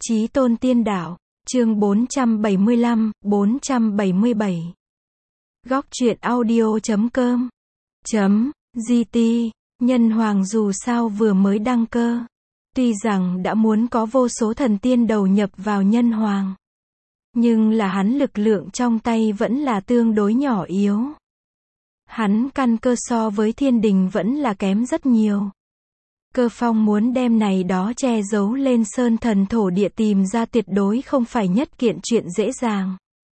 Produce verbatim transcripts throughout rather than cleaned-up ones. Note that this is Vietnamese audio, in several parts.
Chí tôn tiên đạo, chương bốn trăm bảy mươi lăm, bốn trăm bảy mươi bảy. Góc truyện audio chấm com chấm gt. Nhân hoàng dù sao vừa mới đăng cơ. Tuy rằng đã muốn có vô số thần tiên đầu nhập vào nhân hoàng, nhưng là hắn lực lượng trong tay vẫn là tương đối nhỏ yếu. Hắn căn cơ so với thiên đình vẫn là kém rất nhiều. Cơ Phong muốn đem này đó che giấu lên sơn thần thổ địa tìm ra tuyệt đối không phải nhất kiện chuyện dễ dàng.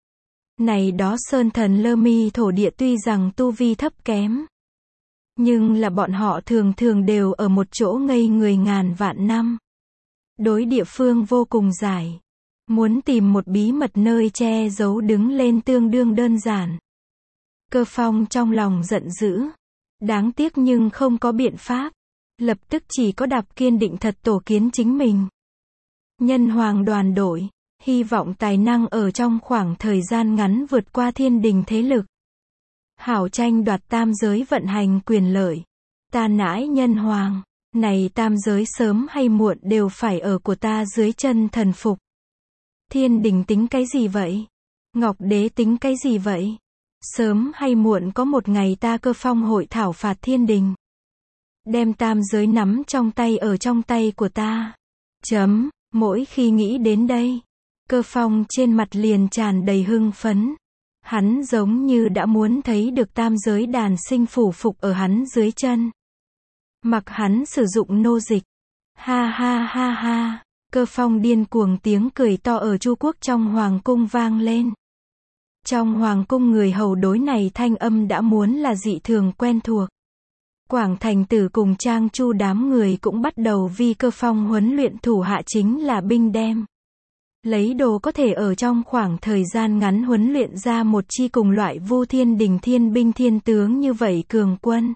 Này đó sơn thần lơ mi thổ địa tuy rằng tu vi thấp kém, nhưng là bọn họ thường thường đều ở một chỗ ngây người ngàn vạn năm. Đối địa phương vô cùng giải. Muốn tìm một bí mật nơi che giấu đứng lên tương đương đơn giản. Cơ Phong trong lòng giận dữ. Đáng tiếc nhưng không có biện pháp. Lập tức chỉ có đạp kiên định thật tổ kiến chính mình. Nhân hoàng đoàn đội, hy vọng tài năng ở trong khoảng thời gian ngắn vượt qua thiên đình thế lực. Hảo tranh đoạt tam giới vận hành quyền lợi. Ta nãi nhân hoàng, này tam giới sớm hay muộn đều phải ở của ta dưới chân thần phục. Thiên đình tính cái gì vậy? Ngọc đế tính cái gì vậy? Sớm hay muộn có một ngày ta Cơ Phong hội thảo phạt thiên đình. Đem tam giới nắm trong tay ở trong tay của ta. Chấm, mỗi khi nghĩ đến đây, Cơ Phong trên mặt liền tràn đầy hưng phấn. Hắn giống như đã muốn thấy được tam giới đàn sinh phủ phục ở hắn dưới chân. Mặc hắn sử dụng nô dịch. Ha ha ha ha, Cơ Phong điên cuồng tiếng cười to ở Chu quốc trong hoàng cung vang lên. Trong hoàng cung người hầu đối này thanh âm đã muốn là dị thường quen thuộc. Quảng Thành Tử cùng Trang Chu đám người cũng bắt đầu vi Cơ Phong huấn luyện thủ hạ chính là binh đem. Lấy đồ có thể ở trong khoảng thời gian ngắn huấn luyện ra một chi cùng loại Vu Thiên Đình thiên binh thiên tướng như vậy cường quân.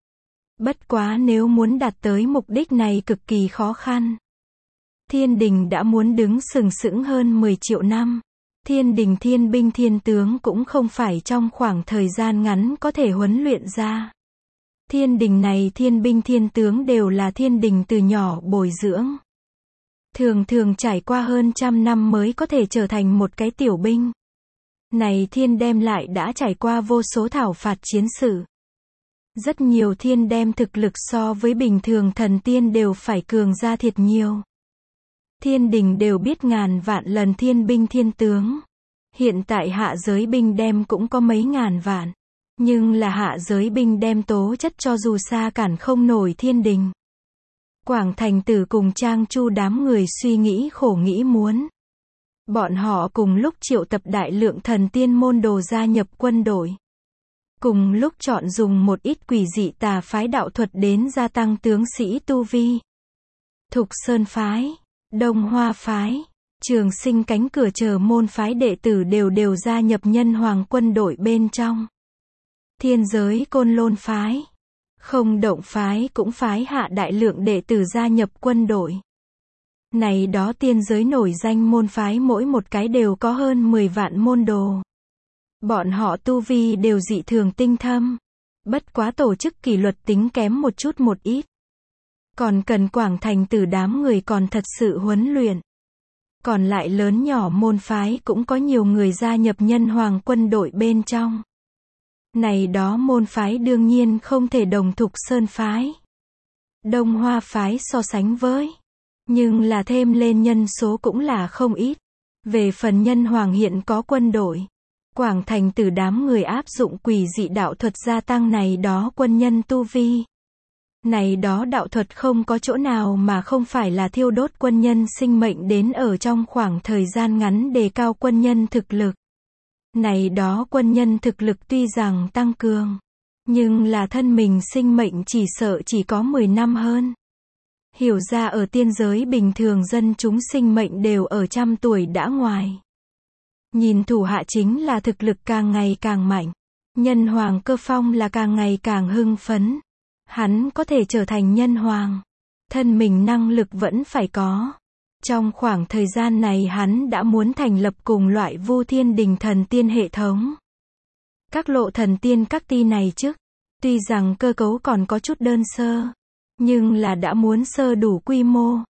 Bất quá nếu muốn đạt tới mục đích này cực kỳ khó khăn. Thiên đình đã muốn đứng sừng sững hơn mười triệu năm. Thiên đình thiên binh thiên tướng cũng không phải trong khoảng thời gian ngắn có thể huấn luyện ra. Thiên đình này thiên binh thiên tướng đều là thiên đình từ nhỏ bồi dưỡng. Thường thường trải qua hơn trăm năm mới có thể trở thành một cái tiểu binh. Này thiên đem lại đã trải qua vô số thảo phạt chiến sự. Rất nhiều thiên đem thực lực so với bình thường thần tiên đều phải cường ra thiệt nhiều. Thiên đình đều biết ngàn vạn lần thiên binh thiên tướng. Hiện tại hạ giới binh đem cũng có mấy ngàn vạn. Nhưng là hạ giới binh đem tố chất cho dù xa cản không nổi thiên đình. Quảng Thành Tử cùng Trang Chu đám người suy nghĩ khổ nghĩ muốn. Bọn họ cùng lúc triệu tập đại lượng thần tiên môn đồ gia nhập quân đội. Cùng lúc chọn dùng một ít quỷ dị tà phái đạo thuật đến gia tăng tướng sĩ tu vi. Thục Sơn phái, Đông Hoa phái, Trường Sinh cánh cửa chờ môn phái đệ tử đều đều gia nhập nhân hoàng quân đội bên trong. Thiên giới Côn Lôn phái, Không Động phái cũng phái hạ đại lượng đệ tử gia nhập quân đội. Này đó tiên giới nổi danh môn phái mỗi một cái đều có hơn mười vạn môn đồ. Bọn họ tu vi đều dị thường tinh thâm. Bất quá tổ chức kỷ luật tính kém một chút một ít. Còn cần Quảng Thành Tử đám người còn thật sự huấn luyện. Còn lại lớn nhỏ môn phái cũng có nhiều người gia nhập nhân hoàng quân đội bên trong. Này đó môn phái đương nhiên không thể đồng Thục Sơn phái, Đông Hoa phái so sánh với. Nhưng là thêm lên nhân số cũng là không ít. Về phần nhân hoàng hiện có quân đội. Quảng Thành Tử đám người áp dụng quỷ dị đạo thuật gia tăng này đó quân nhân tu vi. Này đó đạo thuật không có chỗ nào mà không phải là thiêu đốt quân nhân sinh mệnh đến ở trong khoảng thời gian ngắn đề cao quân nhân thực lực. Này đó quân nhân thực lực tuy rằng tăng cường, nhưng là thân mình sinh mệnh chỉ sợ chỉ có mười năm hơn. Hiểu ra ở tiên giới bình thường dân chúng sinh mệnh đều ở trăm tuổi đã ngoài. Nhìn thủ hạ chính là thực lực càng ngày càng mạnh. Nhân hoàng Cơ Phong là càng ngày càng hưng phấn. Hắn có thể trở thành nhân hoàng. Thân mình năng lực vẫn phải có. Trong khoảng thời gian này hắn đã muốn thành lập cùng loại Vu Thiên Đình thần tiên hệ thống. Các lộ thần tiên các ti này trước, tuy rằng cơ cấu còn có chút đơn sơ, nhưng là đã muốn sơ đủ quy mô.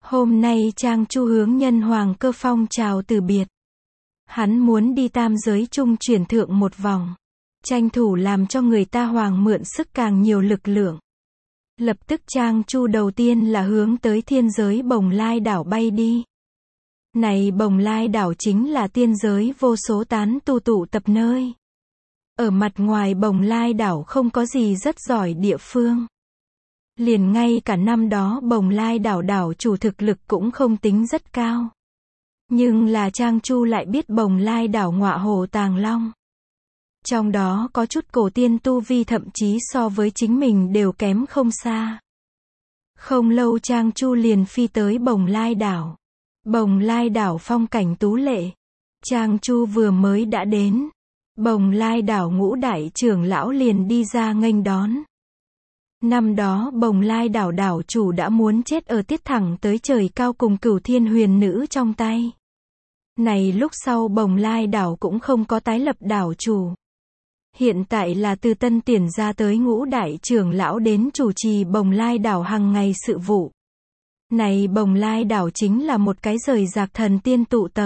Hôm nay Trang Chu hướng Nhân Hoàng Cơ Phong chào từ biệt. Hắn muốn đi tam giới trung chuyển thượng một vòng. Tranh thủ làm cho người ta hoàng mượn sức càng nhiều lực lượng. Lập tức Trang Chu đầu tiên là hướng tới thiên giới Bồng Lai đảo bay đi. Này Bồng Lai đảo chính là tiên giới vô số tán tu tụ tập nơi. Ở mặt ngoài Bồng Lai đảo không có gì rất giỏi địa phương. Liền ngay cả năm đó Bồng Lai đảo đảo chủ thực lực cũng không tính rất cao. Nhưng là Trang Chu lại biết Bồng Lai đảo ngọa hồ tàng long. Trong đó có chút cổ tiên tu vi thậm chí so với chính mình đều kém không xa. Không lâu Trang Chu liền phi tới Bồng Lai đảo. Bồng Lai đảo phong cảnh tú lệ. Trang Chu vừa mới đã đến. Bồng Lai đảo ngũ đại trưởng lão liền đi ra nghênh đón. Năm đó Bồng Lai đảo đảo chủ đã muốn chết ở tiết thẳng tới trời cao cùng Cửu Thiên Huyền Nữ trong tay. Này lúc sau Bồng Lai đảo cũng không có tái lập đảo chủ. Hiện tại là từ Tân Tiền ra tới ngũ đại trưởng lão đến chủ trì Bồng Lai đảo hàng ngày sự vụ. Này Bồng Lai đảo chính là một cái rời rạc thần tiên tụ tập.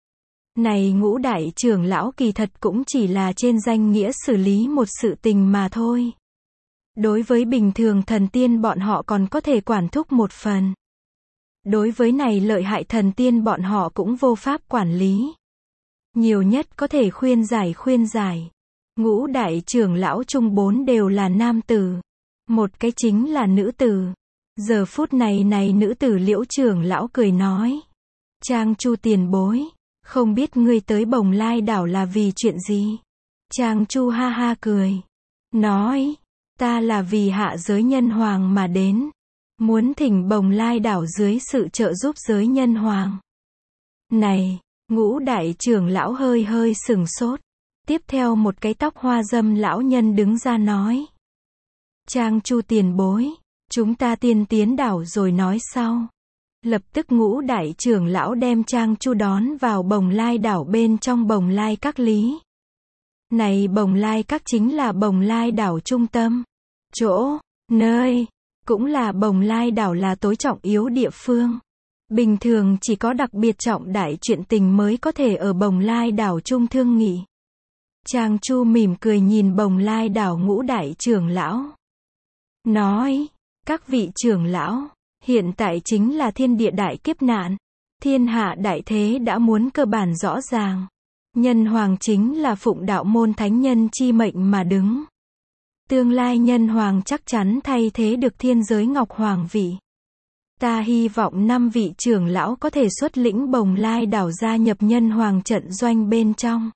Này ngũ đại trưởng lão kỳ thật cũng chỉ là trên danh nghĩa xử lý một sự tình mà thôi. Đối với bình thường thần tiên bọn họ còn có thể quản thúc một phần. Đối với này lợi hại thần tiên bọn họ cũng vô pháp quản lý. Nhiều nhất có thể khuyên giải khuyên giải. Ngũ đại trưởng lão chung bốn đều là nam tử. Một cái chính là nữ tử. Giờ phút này này nữ tử Liễu trưởng lão cười nói. Trang Chu tiền bối. Không biết ngươi tới Bồng Lai đảo là vì chuyện gì? Trang Chu ha ha cười. Nói. Ta là vì hạ giới nhân hoàng mà đến. Muốn thỉnh Bồng Lai đảo dưới sự trợ giúp giới nhân hoàng. Này, ngũ đại trưởng lão hơi hơi sừng sốt. Tiếp theo một cái tóc hoa dâm lão nhân đứng ra nói. Trang Chu tiền bối. Chúng ta tiên tiến đảo rồi nói sau. Lập tức ngũ đại trưởng lão đem Trang Chu đón vào Bồng Lai đảo bên trong Bồng Lai các lý. Này Bồng Lai các chính là Bồng Lai đảo trung tâm. Chỗ, nơi, cũng là Bồng Lai đảo là tối trọng yếu địa phương. Bình thường chỉ có đặc biệt trọng đại chuyện tình mới có thể ở Bồng Lai đảo trung thương nghị. Trang Chu mỉm cười nhìn Bồng Lai đảo ngũ đại trưởng lão. Nói, các vị trưởng lão, hiện tại chính là thiên địa đại kiếp nạn. Thiên hạ đại thế đã muốn cơ bản rõ ràng. Nhân hoàng chính là phụng đạo môn thánh nhân chi mệnh mà đứng. Tương lai nhân hoàng chắc chắn thay thế được thiên giới ngọc hoàng vị. Ta hy vọng năm vị trưởng lão có thể xuất lĩnh Bồng Lai đảo gia nhập nhân hoàng trận doanh bên trong.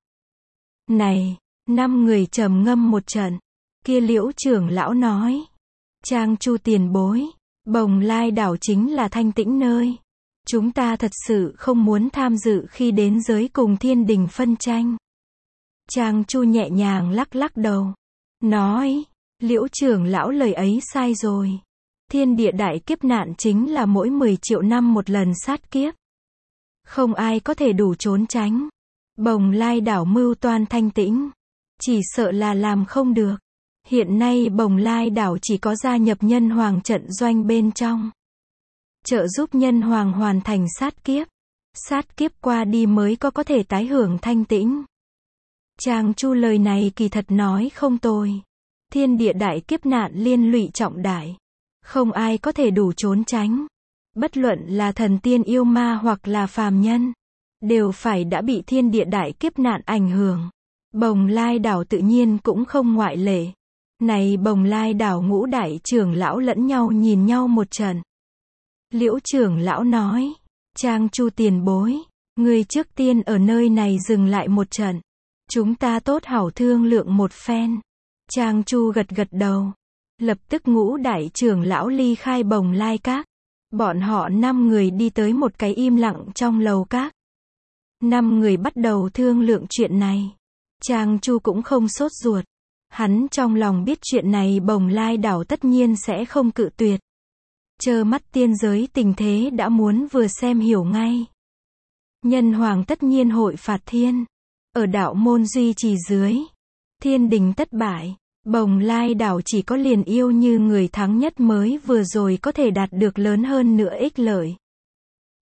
Này, năm người trầm ngâm một trận. Kia Liễu trưởng lão nói. Trang Chu tiền bối. Bồng Lai đảo chính là thanh tĩnh nơi. Chúng ta thật sự không muốn tham dự khi đến giới cùng thiên đình phân tranh. Trang Chu nhẹ nhàng lắc lắc đầu. Nói, Liễu trưởng lão lời ấy sai rồi. Thiên địa đại kiếp nạn chính là mỗi mười triệu năm một lần sát kiếp. Không ai có thể đủ trốn tránh. Bồng Lai đảo mưu toan thanh tĩnh. Chỉ sợ là làm không được. Hiện nay Bồng Lai đảo chỉ có gia nhập nhân hoàng trận doanh bên trong. Trợ giúp nhân hoàng hoàn thành sát kiếp. Sát kiếp qua đi mới có có thể tái hưởng thanh tĩnh. Trang Chu lời này kỳ thật nói không tồi. Thiên địa đại kiếp nạn liên lụy trọng đại. Không ai có thể đủ trốn tránh. Bất luận là thần tiên yêu ma hoặc là phàm nhân. Đều phải đã bị thiên địa đại kiếp nạn ảnh hưởng. Bồng Lai đảo tự nhiên cũng không ngoại lệ. Này Bồng Lai đảo ngũ đại trưởng lão lẫn nhau nhìn nhau một trận. Liễu trưởng lão nói. Trang Chu tiền bối. Người trước tiên ở nơi này dừng lại một trận. Chúng ta tốt hảo thương lượng một phen. Trang Chu gật gật đầu. Lập tức ngũ đại trưởng lão ly khai Bồng Lai các. Bọn họ năm người đi tới một cái im lặng trong lầu các. Năm người bắt đầu thương lượng chuyện này. Trang Chu cũng không sốt ruột. Hắn trong lòng biết chuyện này Bồng Lai đảo tất nhiên sẽ không cự tuyệt. Trơ mắt tiên giới tình thế đã muốn vừa xem hiểu ngay. Nhân hoàng tất nhiên hội phạt thiên. Ở đạo môn duy trì dưới. Thiên đình tất bại. Bồng Lai đảo chỉ có liền yêu như người thắng nhất mới vừa rồi có thể đạt được lớn hơn nữa ích lợi.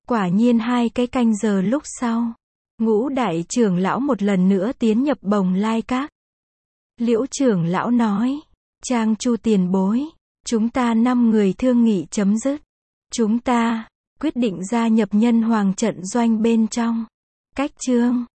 Quả nhiên hai cái canh giờ lúc sau, Ngũ đại trưởng lão một lần nữa tiến nhập Bồng Lai Các. Liễu trưởng lão nói, Trang Chu tiền bối, chúng ta năm người thương nghị chấm dứt. Chúng ta quyết định gia nhập Nhân Hoàng trận doanh bên trong. Cách chương